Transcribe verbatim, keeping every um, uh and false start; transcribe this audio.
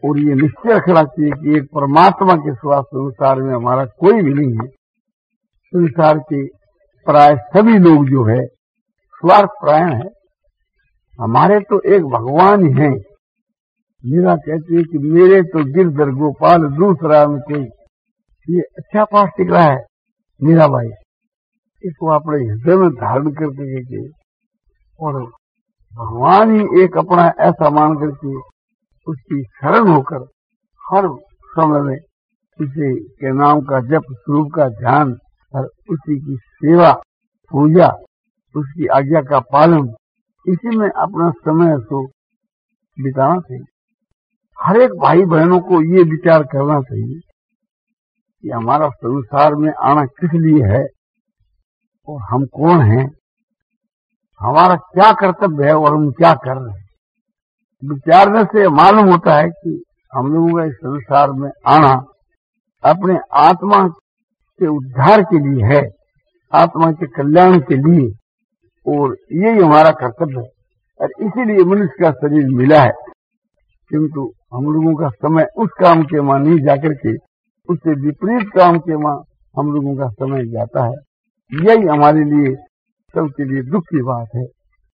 और ये निश्चय रखना चाहिए कि एक परमात्मा के सिवा संसार में हमारा कोई भी नहीं है। संसार के प्राय सभी लोग जो है स्वार्थ परायण है। हमारे तो एक भगवान ही है। मीरा कहती है कि मेरे तो गिरधर गोपाल दूसरा में कोई। ये अच्छा पाठ टिक रहा है मीरा भाई, इसको अपने हृदय में धारण करके के और भगवान ही एक अपना ऐसा मान करके उसकी शरण होकर हर समय में उसी के नाम का जप, स्वरूप का ध्यान और उसी की सेवा, पूजा, उसकी आज्ञा का पालन, इसी में अपना समय सो बिताना चाहिए। हर एक भाई बहनों को ये विचार करना चाहिए कि हमारा संसार में आना किस लिए है और हम कौन हैं, हमारा क्या कर्तव्य है और हम क्या कर रहे हैं। विचारने से मालूम होता है कि हम लोगों का इस संसार में आना अपने आत्मा के उद्धार के लिए है, आत्मा के कल्याण के लिए, और यही हमारा कर्तव्य है। और इसीलिए मनुष्य का शरीर मिला है। किंतु हम लोगों का समय उस काम के मां नहीं जाकर के उससे विपरीत काम के मां हम लोगों का समय जाता है। यही हमारे लिए सबके लिए दुख की बात है।